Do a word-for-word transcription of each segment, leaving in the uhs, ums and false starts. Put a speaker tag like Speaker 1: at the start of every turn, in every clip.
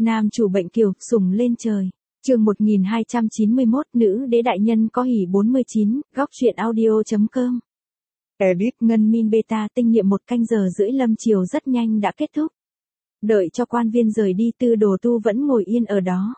Speaker 1: Nam chủ bệnh kiều, sùng lên trời. Chương một nghìn hai trăm chín mươi mốt, nữ đế đại nhân có hỉ bốn mươi chín, góc truyện audio chấm com. Edit Ngân Min Beta tinh nghiệm một canh giờ rưỡi lâm chiều rất nhanh đã kết thúc. Đợi cho quan viên rời đi, Tư Đồ Tu vẫn ngồi yên ở đó.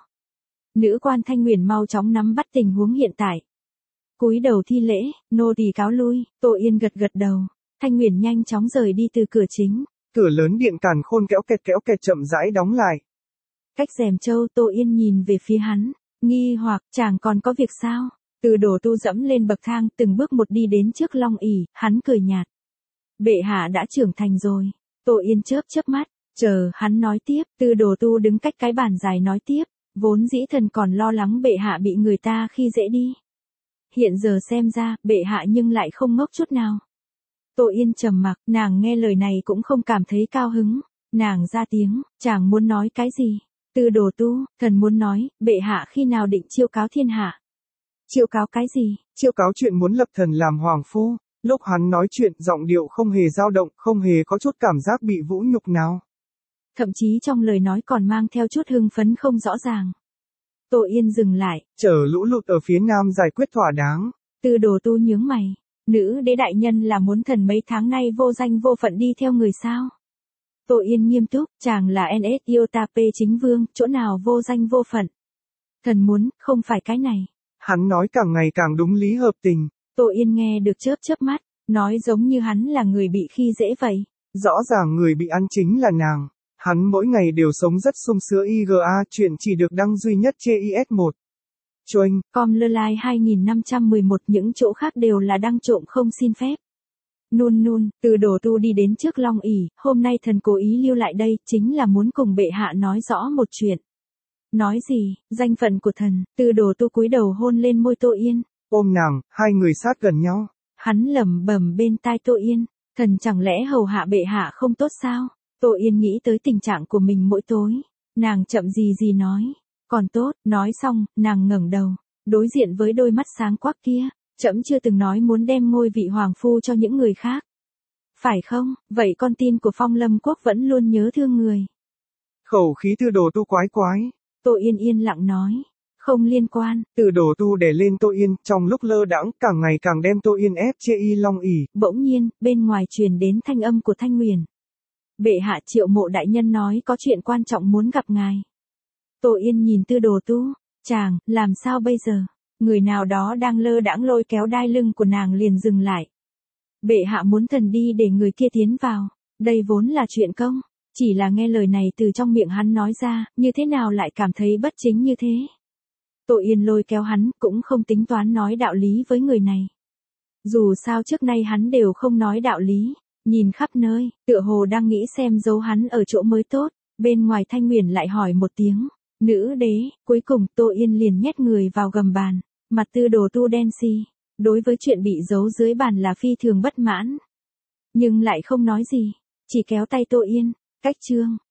Speaker 1: Nữ quan Thanh Nguyền mau chóng nắm bắt tình huống hiện tại. Cúi đầu thi lễ, nô tỳ cáo lui. Tô Yên gật gật đầu. Thanh Nguyền nhanh chóng rời đi từ cửa chính.
Speaker 2: Cửa lớn điện càn khôn kéo kẹt kéo kẹt chậm rãi đóng lại.
Speaker 1: Cách rèm châu, Tô Yên nhìn về phía hắn, nghi hoặc, chàng còn có việc sao? Từ Đồ Tu dẫm lên bậc thang, từng bước một đi đến trước Long ỷ, hắn cười nhạt. Bệ hạ đã trưởng thành rồi. Tô Yên chớp chớp mắt, chờ hắn nói tiếp. Từ Đồ Tu đứng cách cái bàn dài nói tiếp, vốn dĩ thần còn lo lắng bệ hạ bị người ta khi dễ đi. Hiện giờ xem ra, bệ hạ nhưng lại không ngốc chút nào. Tô Yên trầm mặc, nàng nghe lời này cũng không cảm thấy cao hứng. Nàng ra tiếng, chàng muốn nói cái gì? Từ Đồ Tu, thần muốn nói, bệ hạ khi nào định chiêu cáo thiên hạ? Chiêu cáo cái gì?
Speaker 2: Chiêu cáo chuyện muốn lập thần làm hoàng phu. Lúc hắn nói chuyện, giọng điệu không hề dao động, không hề có chút cảm giác bị vũ nhục nào.
Speaker 1: Thậm chí trong lời nói còn mang theo chút hưng phấn không rõ ràng. Tô Yên dừng lại.
Speaker 2: Chờ lũ lụt ở phía nam giải quyết thỏa đáng.
Speaker 1: Từ Đồ Tu nhướng mày. Nữ đế đại nhân là muốn thần mấy tháng nay vô danh vô phận đi theo người sao? Tô Yên nghiêm túc, chàng là en ét Iotape chính vương, chỗ nào vô danh vô phận? Thần muốn, không phải cái này.
Speaker 2: Hắn nói càng ngày càng đúng lý hợp tình.
Speaker 1: Tô Yên nghe được chớp chớp mắt, nói giống như hắn là người bị khi dễ vậy.
Speaker 2: Rõ ràng người bị ăn chính là nàng. Hắn mỗi ngày đều sống rất sung sướng i giê a, chuyện chỉ được đăng duy nhất trên i ét một. Choanh,
Speaker 1: Com lơ lai hai nghìn năm trăm mười một, những chỗ khác đều là đăng trộm không xin phép. Nun nun, Từ Đồ Tu đi đến trước Long ỷ, hôm nay thần cố ý lưu lại đây, chính là muốn cùng bệ hạ nói rõ một chuyện. Nói gì? Danh phận của thần. Từ Đồ Tu cúi đầu hôn lên môi Tô Yên.
Speaker 2: Ôm nàng, hai người sát gần nhau.
Speaker 1: Hắn lẩm bẩm bên tai Tô Yên, thần chẳng lẽ hầu hạ bệ hạ không tốt sao? Tô Yên nghĩ tới tình trạng của mình mỗi tối, nàng chậm gì gì nói, còn tốt. Nói xong, nàng ngẩng đầu, đối diện với đôi mắt sáng quắc kia. Trẫm chưa từng nói muốn đem ngôi vị hoàng phu cho những người khác. Phải không? Vậy con tin của Phong Lâm Quốc vẫn luôn nhớ thương người.
Speaker 2: Khẩu khí Từ Đồ Tu quái quái.
Speaker 1: Tô Yên yên lặng nói. Không liên quan.
Speaker 2: Từ Đồ Tu đè lên Tô Yên, trong lúc lơ đãng càng ngày càng đem Tô Yên ép chê y Long ỷ.
Speaker 1: Bỗng nhiên, bên ngoài truyền đến thanh âm của Thanh Nguyền. Bệ hạ Triệu Mộ đại nhân nói có chuyện quan trọng muốn gặp ngài. Tô Yên nhìn Từ Đồ Tu. Chàng, làm sao bây giờ? Người nào đó đang lơ đãng lôi kéo đai lưng của nàng liền dừng lại. Bệ hạ muốn thần đi để người kia tiến vào. Đây vốn là chuyện công. Chỉ là nghe lời này từ trong miệng hắn nói ra, như thế nào lại cảm thấy bất chính như thế. Tô Yên lôi kéo hắn, cũng không tính toán nói đạo lý với người này. Dù sao trước nay hắn đều không nói đạo lý. Nhìn khắp nơi, tựa hồ đang nghĩ xem giấu hắn ở chỗ mới tốt. Bên ngoài Thanh Nguyền lại hỏi một tiếng. Nữ đế, cuối cùng Tô Yên liền nhét người vào gầm bàn. Mặt Từ Đồ Tu đen xì. Đối với chuyện bị giấu dưới bàn là phi thường bất mãn. Nhưng lại không nói gì. Chỉ kéo tay Tô Yên. Cách chương.